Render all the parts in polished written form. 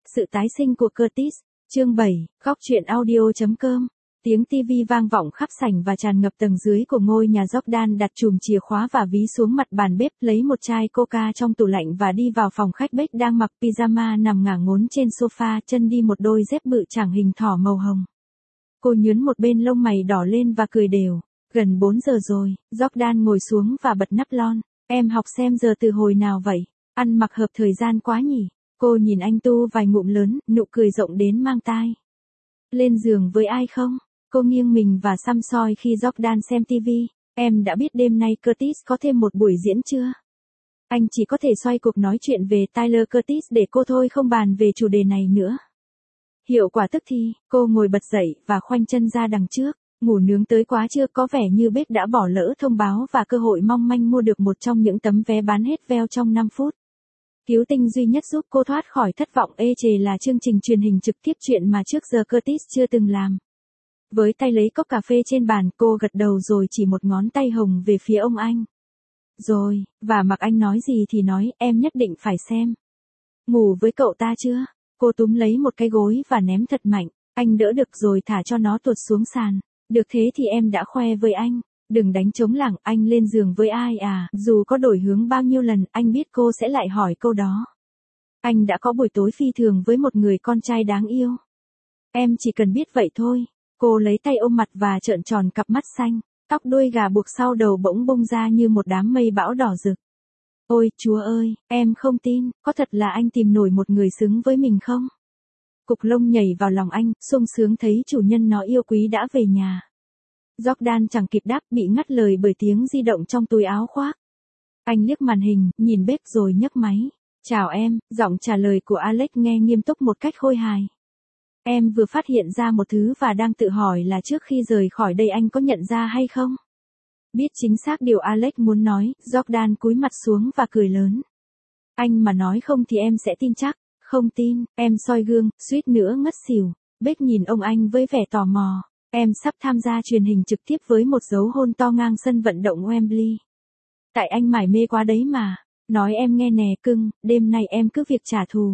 Sự tái sinh của Curtis, chương 7, góc truyện audio.com. Tiếng TV vang vọng khắp sảnh và tràn ngập tầng dưới của ngôi nhà. Jordan đặt chùm chìa khóa và ví xuống mặt bàn bếp, lấy một chai coca trong tủ lạnh và đi vào phòng khách. Beck đang mặc pyjama nằm ngả ngốn trên sofa, chân đi một đôi dép bự chảng hình thỏ màu hồng. Cô nhướng một bên lông mày đỏ lên và cười đều. Gần 4 giờ rồi. Jordan ngồi xuống và bật nắp lon. Em học xem giờ từ hồi nào vậy? Ăn mặc hợp thời gian quá nhỉ? Cô nhìn anh tu vài ngụm lớn, nụ cười rộng đến mang tai. Lên giường với ai không? Cô nghiêng mình và săm soi khi Jordan xem TV. Em đã biết đêm nay Curtis có thêm một buổi diễn chưa? Anh chỉ có thể xoay cuộc nói chuyện về Tyler Curtis để cô thôi, không bàn về chủ đề này nữa. Hiệu quả tức thì, cô ngồi bật dậy và khoanh chân ra đằng trước. Ngủ nướng tới quá chưa, có vẻ như Beck đã bỏ lỡ thông báo và cơ hội mong manh mua được một trong những tấm vé bán hết veo trong 5 phút. Cứu tinh duy nhất giúp cô thoát khỏi thất vọng ê chề là chương trình truyền hình trực tiếp, chuyện mà trước giờ Curtis chưa từng làm. Với tay lấy cốc cà phê trên bàn, cô gật đầu rồi chỉ một ngón tay hồng về phía ông anh. Rồi, và mặc anh nói gì thì nói, em nhất định phải xem. Ngủ với cậu ta chưa? Cô túm lấy một cái gối và ném thật mạnh. Anh đỡ được rồi thả cho nó tuột xuống sàn. Được thế thì em đã khoe với anh. Đừng đánh trống lảng, anh lên giường với ai à? Dù có đổi hướng bao nhiêu lần, anh biết cô sẽ lại hỏi câu đó. Anh đã có buổi tối phi thường với một người con trai đáng yêu. Em chỉ cần biết vậy thôi. Cô lấy tay ôm mặt và trợn tròn cặp mắt xanh. Tóc đuôi gà buộc sau đầu bỗng bung ra như một đám mây bão đỏ rực. Ôi Chúa ơi, em không tin, có thật là anh tìm nổi một người xứng với mình không? Cục lông nhảy vào lòng anh, sung sướng thấy chủ nhân nó yêu quý đã về nhà. Jordan chẳng kịp đáp, bị ngắt lời bởi tiếng di động trong túi áo khoác. Anh liếc màn hình, nhìn Beck rồi nhấc máy. Chào em, giọng trả lời của Alex nghe nghiêm túc một cách khôi hài. Em vừa phát hiện ra một thứ và đang tự hỏi là trước khi rời khỏi đây anh có nhận ra hay không? Biết chính xác điều Alex muốn nói, Jordan cúi mặt xuống và cười lớn. Anh mà nói không thì em sẽ tin chắc. Không tin, em soi gương, suýt nữa ngất xỉu. Beck nhìn ông anh với vẻ tò mò. Em sắp tham gia truyền hình trực tiếp với một dấu hôn to ngang sân vận động Wembley. Tại anh mải mê quá đấy mà. Nói em nghe nè cưng, đêm nay em cứ việc trả thù.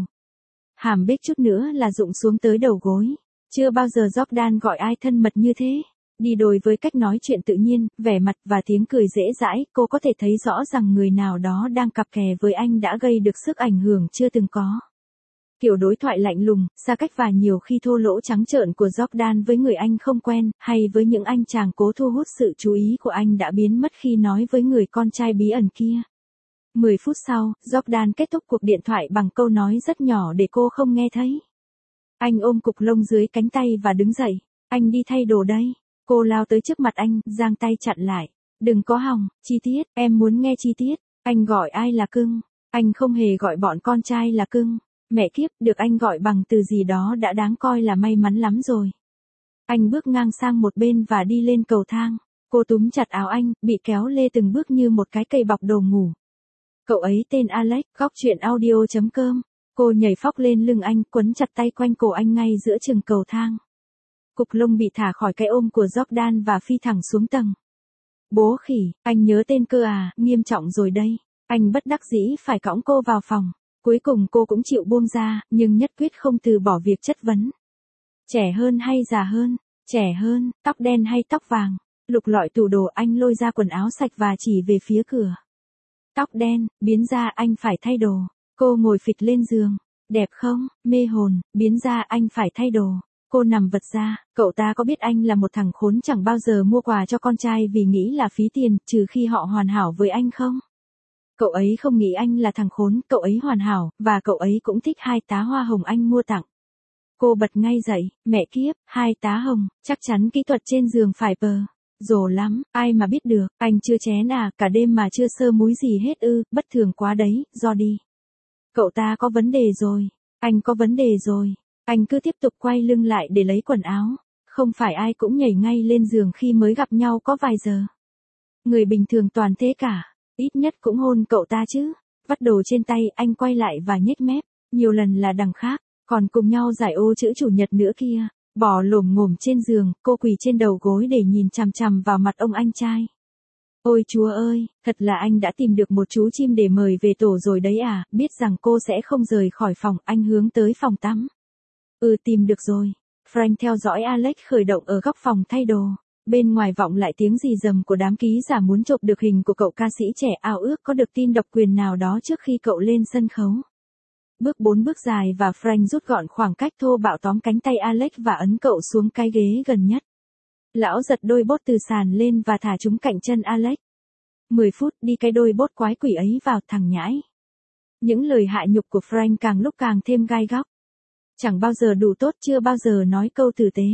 Hàm Beck chút nữa là rụng xuống tới đầu gối. Chưa bao giờ Jordan gọi ai thân mật như thế. Đi đôi với cách nói chuyện tự nhiên, vẻ mặt và tiếng cười dễ dãi, cô có thể thấy rõ rằng người nào đó đang cặp kè với anh đã gây được sức ảnh hưởng chưa từng có. Kiểu đối thoại lạnh lùng, xa cách và nhiều khi thô lỗ trắng trợn của Jordan với người anh không quen, hay với những anh chàng cố thu hút sự chú ý của anh đã biến mất khi nói với người con trai bí ẩn kia. 10 phút sau, Jordan kết thúc cuộc điện thoại bằng câu nói rất nhỏ để cô không nghe thấy. Anh ôm cục lông dưới cánh tay và đứng dậy. Anh đi thay đồ đây. Cô lao tới trước mặt anh, giang tay chặn lại. Đừng có hòng, chi tiết, em muốn nghe chi tiết. Anh gọi ai là cưng? Anh không hề gọi bọn con trai là cưng. Mẹ kiếp, được anh gọi bằng từ gì đó đã đáng coi là may mắn lắm rồi. Anh bước ngang sang một bên và đi lên cầu thang. Cô túm chặt áo anh, bị kéo lê từng bước như một cái cây bọc đồ ngủ. Cậu ấy tên Alex, góc truyện audio.com. Cô nhảy phóc lên lưng anh, quấn chặt tay quanh cổ anh ngay giữa chừng cầu thang. Cục lông bị thả khỏi cái ôm của Jordan và phi thẳng xuống tầng. Bố khỉ, anh nhớ tên cơ à, nghiêm trọng rồi đây. Anh bất đắc dĩ phải cõng cô vào phòng. Cuối cùng cô cũng chịu buông ra, nhưng nhất quyết không từ bỏ việc chất vấn. Trẻ hơn hay già hơn? Trẻ hơn, tóc đen hay tóc vàng? Lục lọi tủ đồ, anh lôi ra quần áo sạch và chỉ về phía cửa. Tóc đen, biến ra anh phải thay đồ. Cô ngồi phịch lên giường. Đẹp không, mê hồn, biến ra anh phải thay đồ. Cô nằm vật ra, cậu ta có biết anh là một thằng khốn chẳng bao giờ mua quà cho con trai vì nghĩ là phí tiền, trừ khi họ hoàn hảo với anh không? Cậu ấy không nghĩ anh là thằng khốn, cậu ấy hoàn hảo, và cậu ấy cũng thích 2 tá hoa hồng anh mua tặng. Cô bật ngay dậy, mẹ kiếp, 2 tá hồng, chắc chắn kỹ thuật trên giường phải rồ lắm, ai mà biết được, anh chưa chén à, cả đêm mà chưa sơ múi gì hết ư, bất thường quá đấy, do đi. Cậu ta có vấn đề rồi, anh có vấn đề rồi, anh cứ tiếp tục quay lưng lại để lấy quần áo, không phải ai cũng nhảy ngay lên giường khi mới gặp nhau có vài giờ. Người bình thường toàn thế cả, ít nhất cũng hôn cậu ta chứ, vắt đồ trên tay anh quay lại và nhếch mép, nhiều lần là đằng khác, còn cùng nhau giải ô chữ chủ nhật nữa kia. Bò lồm ngồm trên giường, cô quỳ trên đầu gối để nhìn chằm chằm vào mặt ông anh trai. Ôi chúa ơi, thật là anh đã tìm được một chú chim để mời về tổ rồi đấy à, biết rằng cô sẽ không rời khỏi phòng, anh hướng tới phòng tắm. Tìm được rồi. Frank theo dõi Alex khởi động ở góc phòng thay đồ. Bên ngoài vọng lại tiếng rì rầm của đám ký giả muốn chụp được hình của cậu ca sĩ trẻ ao ước có được tin độc quyền nào đó trước khi cậu lên sân khấu. Bước 4 bước dài và Frank rút gọn khoảng cách thô bạo tóm cánh tay Alex và ấn cậu xuống cái ghế gần nhất. Lão giật đôi bốt từ sàn lên và thả chúng cạnh chân Alex. 10 phút đi cái đôi bốt quái quỷ ấy vào thằng nhãi. Những lời hạ nhục của Frank càng lúc càng thêm gai góc. Chẳng bao giờ đủ tốt, chưa bao giờ nói câu tử tế.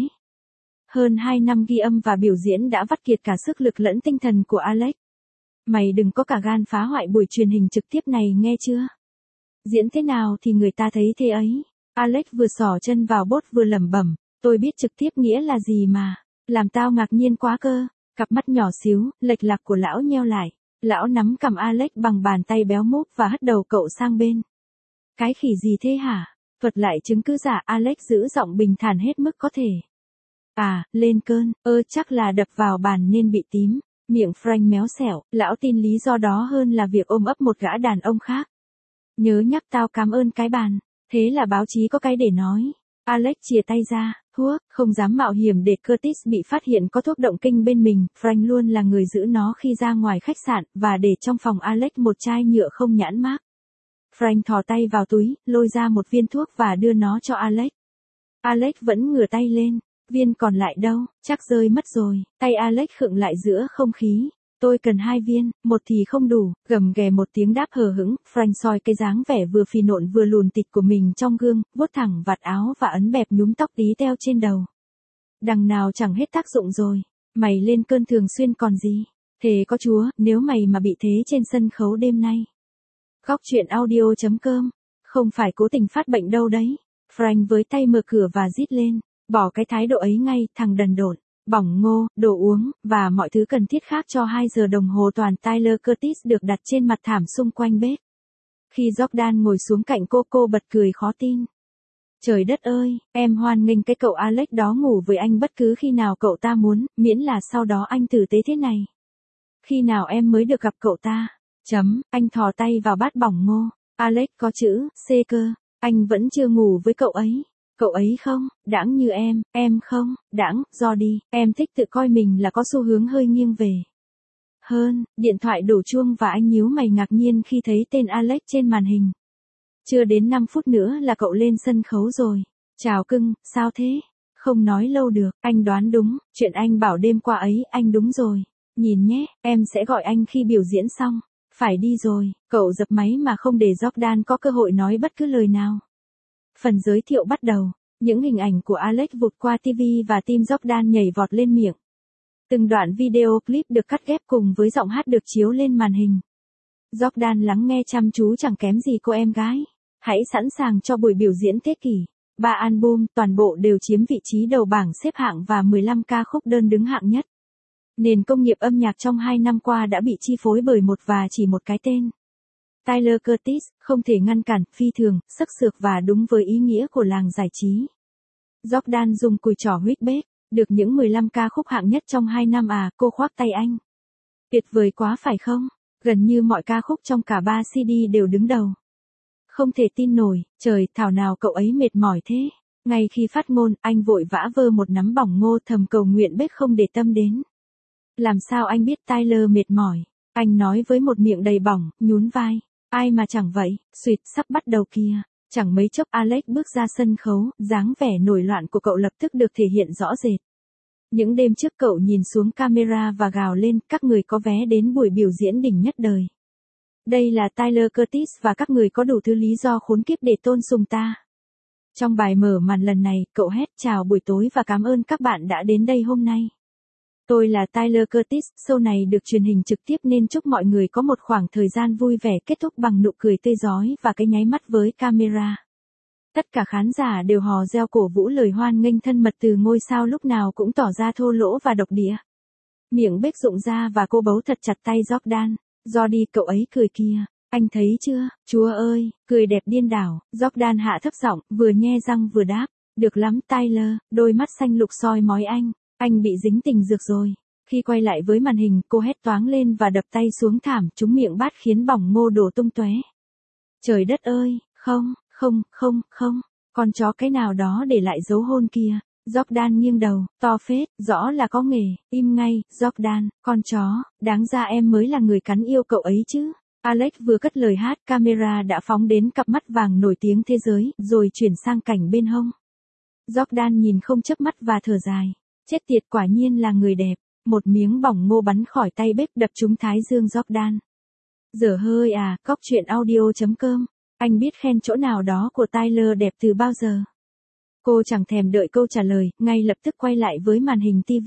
Hơn 2 năm ghi âm và biểu diễn đã vắt kiệt cả sức lực lẫn tinh thần của Alex. Mày đừng có cả gan phá hoại buổi truyền hình trực tiếp này nghe chưa? Diễn thế nào thì người ta thấy thế ấy. Alex vừa xỏ chân vào bốt vừa lẩm bẩm, tôi biết trực tiếp nghĩa là gì mà. Làm tao ngạc nhiên quá cơ. Cặp mắt nhỏ xíu, lệch lạc của lão nheo lại. Lão nắm cầm Alex bằng bàn tay béo múp và hất đầu cậu sang bên. Cái khỉ gì thế hả? Thuật lại chứng cứ giả, Alex giữ giọng bình thản hết mức có thể. À, lên cơn, chắc là đập vào bàn nên bị tím. Miệng Frank méo xẻo, lão tin lý do đó hơn là việc ôm ấp một gã đàn ông khác. Nhớ nhắc tao cảm ơn cái bàn. Thế là báo chí có cái để nói. Alex chìa tay ra, thuốc, không dám mạo hiểm để Curtis bị phát hiện có thuốc động kinh bên mình. Frank luôn là người giữ nó khi ra ngoài khách sạn, và để trong phòng Alex một chai nhựa không nhãn mác. Frank thò tay vào túi, lôi ra một viên thuốc và đưa nó cho Alex. Alex vẫn ngửa tay lên. Viên còn lại đâu, chắc rơi mất rồi. Tay Alex khựng lại giữa không khí. Tôi cần 2 viên, một thì không đủ, gầm ghè một tiếng đáp hờ hững. Frank soi cái dáng vẻ vừa phì nộn vừa lùn tịt của mình trong gương, vuốt thẳng vạt áo và ấn bẹp nhúm tóc tí teo trên đầu. Đằng nào chẳng hết tác dụng rồi. Mày lên cơn thường xuyên còn gì. Thề có Chúa, nếu mày mà bị thế trên sân khấu đêm nay. Góc truyện audio.com. Không phải cố tình phát bệnh đâu đấy. Frank với tay mở cửa và rít lên. Bỏ cái thái độ ấy ngay, thằng đần độn. Bỏng ngô, đồ uống, và mọi thứ cần thiết khác cho 2 giờ đồng hồ toàn Tyler Curtis được đặt trên mặt thảm xung quanh bếp. Khi Jordan ngồi xuống cạnh cô bật cười khó tin. Trời đất ơi, em hoan nghênh cái cậu Alex đó ngủ với anh bất cứ khi nào cậu ta muốn, miễn là sau đó anh tử tế thế này. Khi nào em mới được gặp cậu ta? Anh thò tay vào bát bỏng ngô. Alex có chữ C cơ, anh vẫn chưa ngủ với cậu ấy. Cậu ấy không, đãng như em không, đãng, do đi, em thích tự coi mình là có xu hướng hơi nghiêng về. Hơn, điện thoại đổ chuông và anh nhíu mày ngạc nhiên khi thấy tên Alex trên màn hình. Chưa đến 5 phút nữa là cậu lên sân khấu rồi. Chào cưng, sao thế? Không nói lâu được, anh đoán đúng, chuyện anh bảo đêm qua ấy, anh đúng rồi. Nhìn nhé, em sẽ gọi anh khi biểu diễn xong. Phải đi rồi, cậu dập máy mà không để Jordan có cơ hội nói bất cứ lời nào. Phần giới thiệu bắt đầu. Những hình ảnh của Alex vụt qua TV và tim Jordan nhảy vọt lên miệng. Từng đoạn video clip được cắt ghép cùng với giọng hát được chiếu lên màn hình. Jordan lắng nghe chăm chú chẳng kém gì cô em gái. Hãy sẵn sàng cho buổi biểu diễn thế kỷ. 3 album, toàn bộ đều chiếm vị trí đầu bảng xếp hạng và 15 ca khúc đơn đứng hạng nhất. Nền công nghiệp âm nhạc trong 2 năm qua đã bị chi phối bởi một và chỉ một cái tên. Tyler Curtis, không thể ngăn cản, phi thường, sắc sược và đúng với ý nghĩa của làng giải trí. Jordan dùng cùi trỏ huých bếp, được những 15 ca khúc hạng nhất trong 2 năm à, cô khoác tay anh. Tuyệt vời quá phải không? Gần như mọi ca khúc trong cả 3 CD đều đứng đầu. Không thể tin nổi, trời, thảo nào cậu ấy mệt mỏi thế. Ngay khi phát ngôn, anh vội vã vơ một nắm bỏng ngô thầm cầu nguyện bếp không để tâm đến. Làm sao anh biết Tyler mệt mỏi? Anh nói với một miệng đầy bỏng, nhún vai. Ai mà chẳng vậy, suýt sắp bắt đầu kìa. Chẳng mấy chốc Alex bước ra sân khấu, dáng vẻ nổi loạn của cậu lập tức được thể hiện rõ rệt. Những đêm trước cậu nhìn xuống camera và gào lên, các người có vé đến buổi biểu diễn đỉnh nhất đời. Đây là Tyler Curtis và các người có đủ thứ lý do khốn kiếp để tôn sùng ta. Trong bài mở màn lần này, cậu hét chào buổi tối và cảm ơn các bạn đã đến đây hôm nay. Tôi là Tyler Curtis, show này được truyền hình trực tiếp nên chúc mọi người có một khoảng thời gian vui vẻ kết thúc bằng nụ cười tươi rói và cái nháy mắt với camera. Tất cả khán giả đều hò reo cổ vũ lời hoan nghênh thân mật từ ngôi sao lúc nào cũng tỏ ra thô lỗ và độc địa. Miệng bếch rụng ra và cô bấu thật chặt tay Jordan. Do đi cậu ấy cười kìa, anh thấy chưa, Chúa ơi, cười đẹp điên đảo. Jordan hạ thấp giọng, vừa nhe răng vừa đáp. Được lắm Tyler, đôi mắt xanh lục soi mói anh bị dính tình dược rồi. Khi quay lại với màn hình, cô hét toáng lên và đập tay xuống thảm, trúng miệng bát khiến bỏng ngô đổ tung tóe. Trời đất ơi, không, con chó cái nào đó để lại dấu hôn kia. Jordan nghiêng đầu, to phết, rõ là có nghề, im ngay, Jordan, con chó, đáng ra em mới là người cắn yêu cậu ấy chứ. Alex vừa cất lời hát, camera đã phóng đến cặp mắt vàng nổi tiếng thế giới, rồi chuyển sang cảnh bên hông. Jordan nhìn không chớp mắt và thở dài. Chết tiệt, quả nhiên là người đẹp. Một miếng bỏng ngô bắn khỏi tay bếp đập trúng thái dương Jordan. Dở hơi à, cóc truyện audio.com. Anh biết khen chỗ nào đó của Tyler đẹp từ bao giờ? Cô chẳng thèm đợi câu trả lời, ngay lập tức quay lại với màn hình TV.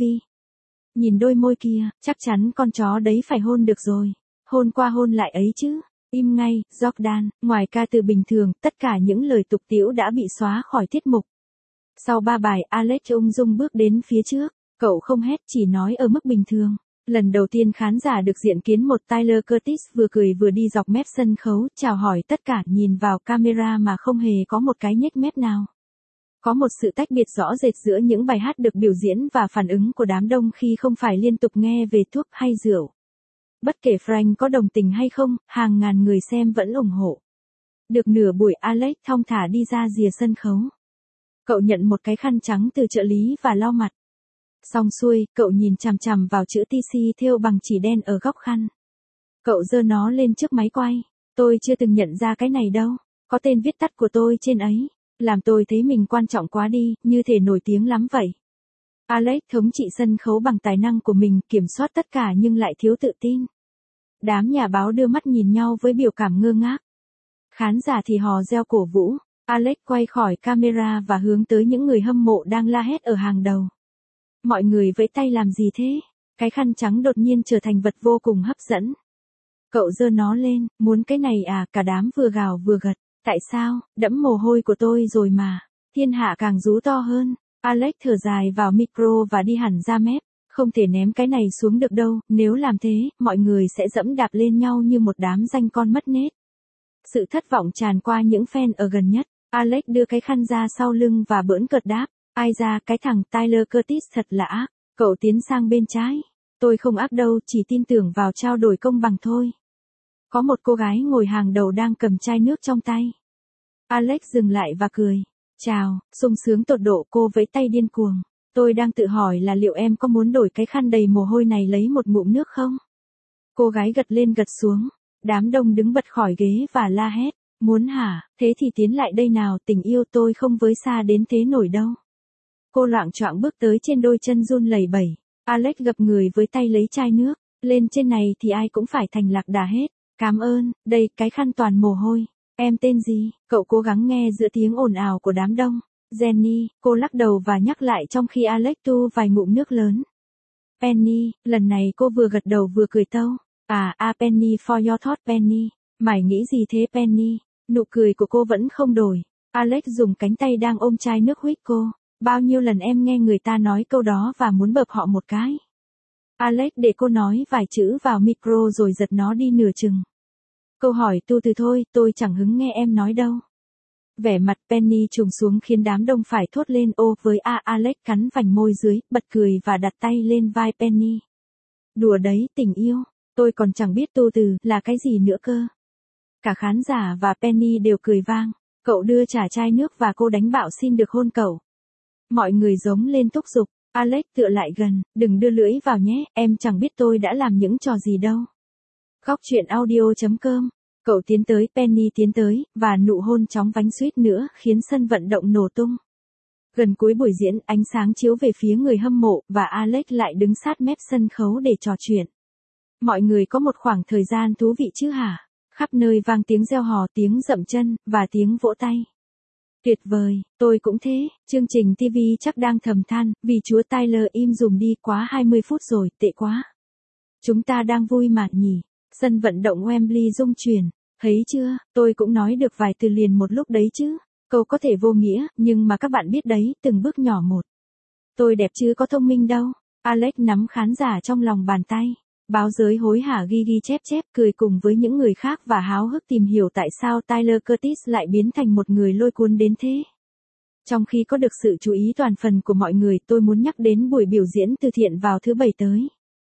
Nhìn đôi môi kia, chắc chắn con chó đấy phải hôn được rồi. Hôn qua hôn lại ấy chứ. Im ngay, Jordan, ngoài ca từ bình thường, tất cả những lời tục tĩu đã bị xóa khỏi tiết mục. Sau 3 bài, Alex ung dung bước đến phía trước. Cậu không hét, chỉ nói ở mức bình thường. Lần đầu tiên khán giả được diện kiến một Tyler Curtis vừa cười vừa đi dọc mép sân khấu, chào hỏi tất cả, nhìn vào camera mà không hề có một cái nhếch mép nào. Có một sự tách biệt rõ rệt giữa những bài hát được biểu diễn và phản ứng của đám đông khi không phải liên tục nghe về thuốc hay rượu. Bất kể Frank có đồng tình hay không, hàng ngàn người xem vẫn ủng hộ. Được nửa buổi, Alex thong thả đi ra rìa sân khấu. Cậu nhận một cái khăn trắng từ trợ lý và lau mặt. Xong xuôi, cậu nhìn chằm chằm vào chữ TC thêu bằng chỉ đen ở góc khăn. Cậu giơ nó lên trước máy quay. Tôi chưa từng nhận ra cái này đâu. Có tên viết tắt của tôi trên ấy. Làm tôi thấy mình quan trọng quá đi, như thể nổi tiếng lắm vậy. Alex thống trị sân khấu bằng tài năng của mình, kiểm soát tất cả nhưng lại thiếu tự tin. Đám nhà báo đưa mắt nhìn nhau với biểu cảm ngơ ngác. Khán giả thì hò reo cổ vũ. Alex quay khỏi camera và hướng tới những người hâm mộ đang la hét ở hàng đầu. Mọi người vẫy tay làm gì thế? Cái khăn trắng đột nhiên trở thành vật vô cùng hấp dẫn. Cậu giơ nó lên, muốn cái này à? Cả đám vừa gào vừa gật. Tại sao? Đẫm mồ hôi của tôi rồi mà. Thiên hạ càng rú to hơn. Alex thở dài vào micro và đi hẳn ra mép. Không thể ném cái này xuống được đâu, nếu làm thế, mọi người sẽ dẫm đạp lên nhau như một đám danh con mất nết. Sự thất vọng tràn qua những fan ở gần nhất. Alex đưa cái khăn ra sau lưng và bỡn cợt đáp. Ai ra, cái thằng Tyler Curtis thật là ác. Cậu tiến sang bên trái. Tôi không ác đâu, chỉ tin tưởng vào trao đổi công bằng thôi. Có một cô gái ngồi hàng đầu đang cầm chai nước trong tay. Alex dừng lại và cười. Chào, sung sướng tột độ, cô vẫy tay điên cuồng. Tôi đang tự hỏi là liệu em có muốn đổi cái khăn đầy mồ hôi này lấy một ngụm nước không? Cô gái gật lên gật xuống. Đám đông đứng bật khỏi ghế và la hét. Muốn hả? Thế thì tiến lại đây nào, tình yêu tôi không với xa đến thế nổi đâu. Cô loạng choạng bước tới trên đôi chân run lẩy bẩy. Alex gập người với tay lấy chai nước. Lên trên này thì ai cũng phải thành lạc đà hết. Cảm ơn, đây, cái khăn toàn mồ hôi. Em tên gì? Cậu cố gắng nghe giữa tiếng ồn ào của đám đông. Jenny, cô lắc đầu và nhắc lại trong khi Alex tu vài ngụm nước lớn. Penny, lần này cô vừa gật đầu vừa cười tâu. Penny for your thought Penny. Mày nghĩ gì thế Penny? Nụ cười của cô vẫn không đổi. Alex dùng cánh tay đang ôm chai nước huých cô. Bao nhiêu lần em nghe người ta nói câu đó và muốn bợp họ một cái. Alex để cô nói vài chữ vào micro rồi giật nó đi nửa chừng. Câu hỏi tu từ thôi, tôi chẳng hứng nghe em nói đâu. Vẻ mặt Penny trùng xuống khiến đám đông phải thốt lên ô với Alex cắn vành môi dưới, bật cười và đặt tay lên vai Penny. Đùa đấy, tình yêu, tôi còn chẳng biết tu từ là cái gì nữa cơ. Cả khán giả và Penny đều cười vang. Cậu đưa trả chai nước và cô đánh bạo xin được hôn cậu. Mọi người giống lên thúc giục. Alex tựa lại gần, đừng đưa lưỡi vào nhé, em chẳng biết tôi đã làm những trò gì đâu. Góc truyện audio.com. Cậu tiến tới, Penny tiến tới, và nụ hôn chóng vánh suýt nữa khiến sân vận động nổ tung. Gần cuối buổi diễn, ánh sáng chiếu về phía người hâm mộ, và Alex lại đứng sát mép sân khấu để trò chuyện. Mọi người có một khoảng thời gian thú vị chứ hả? Khắp nơi vang tiếng reo hò, tiếng dậm chân, và tiếng vỗ tay. Tuyệt vời, tôi cũng thế. Chương trình TV chắc đang thầm than, vì chúa Tyler im dùm đi, quá 20 phút rồi, tệ quá. Chúng ta đang vui mà nhỉ. Sân vận động Wembley rung chuyển. Thấy chưa, tôi cũng nói được vài từ liền một lúc đấy chứ. Câu có thể vô nghĩa, nhưng mà các bạn biết đấy, từng bước nhỏ một. Tôi đẹp chứ có thông minh đâu. Alex nắm khán giả trong lòng bàn tay. Báo giới hối hả ghi chép, cười cùng với những người khác và háo hức tìm hiểu tại sao Tyler Curtis lại biến thành một người lôi cuốn đến thế. Trong khi có được sự chú ý toàn phần của mọi người, tôi muốn nhắc đến buổi biểu diễn từ thiện vào thứ Bảy tới.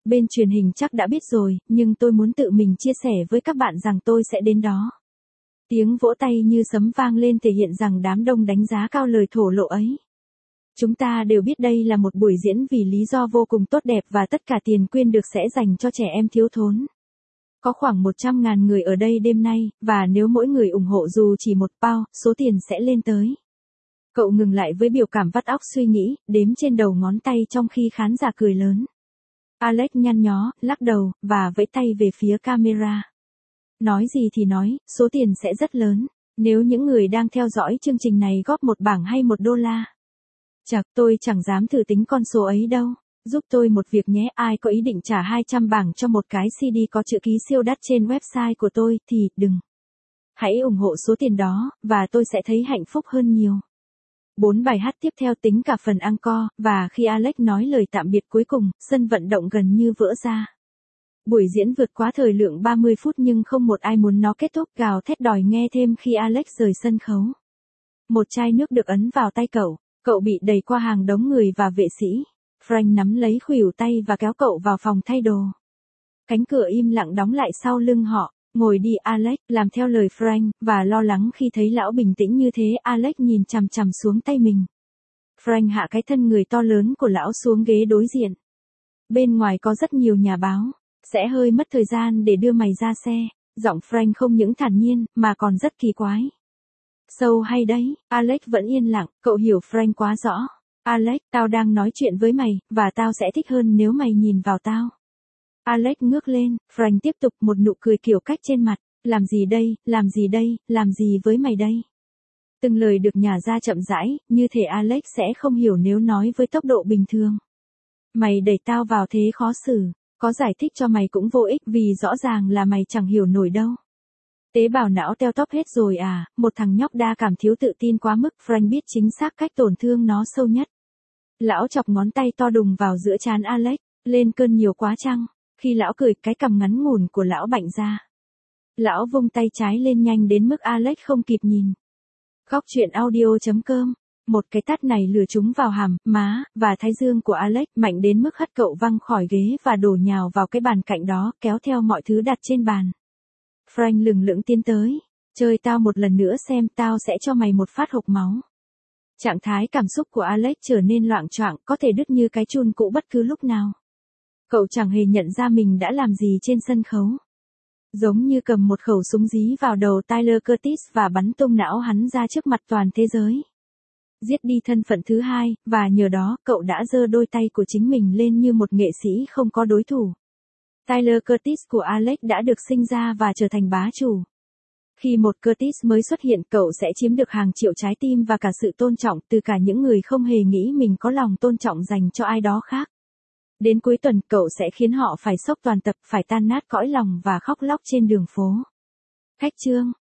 Bên truyền hình chắc đã biết rồi, nhưng tôi muốn tự mình chia sẻ với các bạn rằng tôi sẽ đến đó. Tiếng vỗ tay như sấm vang lên thể hiện rằng đám đông đánh giá cao lời thổ lộ ấy. Chúng ta đều biết đây là một buổi diễn vì lý do vô cùng tốt đẹp và tất cả tiền quyên được sẽ dành cho trẻ em thiếu thốn. Có khoảng 100.000 người ở đây đêm nay, và nếu mỗi người ủng hộ dù chỉ một pound, số tiền sẽ lên tới. Cậu ngừng lại với biểu cảm vắt óc suy nghĩ, đếm trên đầu ngón tay trong khi khán giả cười lớn. Alex nhăn nhó, lắc đầu, và vẫy tay về phía camera. Nói gì thì nói, số tiền sẽ rất lớn, nếu những người đang theo dõi chương trình này góp một bảng hay $1. Chật, tôi chẳng dám thử tính con số ấy đâu. Giúp tôi một việc nhé, ai có ý định trả 200 bảng cho một cái CD có chữ ký siêu đắt trên website của tôi thì đừng. Hãy ủng hộ số tiền đó, và tôi sẽ thấy hạnh phúc hơn nhiều. 4 bài hát tiếp theo tính cả phần encore, và khi Alex nói lời tạm biệt cuối cùng, sân vận động gần như vỡ ra. Buổi diễn vượt quá thời lượng 30 phút nhưng không một ai muốn nó kết thúc, gào thét đòi nghe thêm khi Alex rời sân khấu. Một chai nước được ấn vào tay cậu bị đẩy qua hàng đống người và vệ sĩ. Frank nắm lấy khuỷu tay và kéo cậu vào phòng thay đồ. Cánh cửa im lặng đóng lại sau lưng họ. Ngồi đi Alex, làm theo lời Frank, và lo lắng khi thấy lão bình tĩnh như thế, Alex nhìn chằm chằm xuống tay mình. Frank hạ cái thân người to lớn của lão xuống ghế đối diện. Bên ngoài có rất nhiều nhà báo. Sẽ hơi mất thời gian để đưa mày ra xe. Giọng Frank không những thản nhiên, mà còn rất kỳ quái. Sâu hay đấy, Alex vẫn yên lặng, cậu hiểu Frank quá rõ. Alex, tao đang nói chuyện với mày, và tao sẽ thích hơn nếu mày nhìn vào tao. Alex ngước lên, Frank tiếp tục một nụ cười kiểu cách trên mặt. Làm gì đây, làm gì đây, làm gì với mày đây? Từng lời được nhả ra chậm rãi, như thể Alex sẽ không hiểu nếu nói với tốc độ bình thường. Mày đẩy tao vào thế khó xử, có giải thích cho mày cũng vô ích vì rõ ràng là mày chẳng hiểu nổi đâu. Tế bào não teo tóp hết rồi à, một thằng nhóc đa cảm thiếu tự tin quá mức, Frank biết chính xác cách tổn thương nó sâu nhất. Lão chọc ngón tay to đùng vào giữa trán Alex, lên cơn nhiều quá chăng? Khi lão cười, cái cằm ngắn ngủn của lão bạnh ra. Lão vung tay trái lên nhanh đến mức Alex không kịp nhìn. Góc truyện audio.com. Một cái tát này lừa trúng vào hàm, má, và thái dương của Alex, mạnh đến mức hất cậu văng khỏi ghế và đổ nhào vào cái bàn cạnh đó, kéo theo mọi thứ đặt trên bàn. Frank lừng lững tiến tới. Chơi tao một lần nữa xem, tao sẽ cho mày một phát hộc máu. Trạng thái cảm xúc của Alex trở nên loạng choạng, có thể đứt như cái chun cũ bất cứ lúc nào. Cậu chẳng hề nhận ra mình đã làm gì trên sân khấu. Giống như cầm một khẩu súng dí vào đầu Tyler Curtis và bắn tung não hắn ra trước mặt toàn thế giới. Giết đi thân phận thứ hai, và nhờ đó, cậu đã giơ đôi tay của chính mình lên như một nghệ sĩ không có đối thủ. Tyler Curtis của Alex đã được sinh ra và trở thành bá chủ. Khi một Curtis mới xuất hiện, cậu sẽ chiếm được hàng triệu trái tim và cả sự tôn trọng từ cả những người không hề nghĩ mình có lòng tôn trọng dành cho ai đó khác. Đến cuối tuần, cậu sẽ khiến họ phải sốc toàn tập, phải tan nát cõi lòng và khóc lóc trên đường phố. Khách chương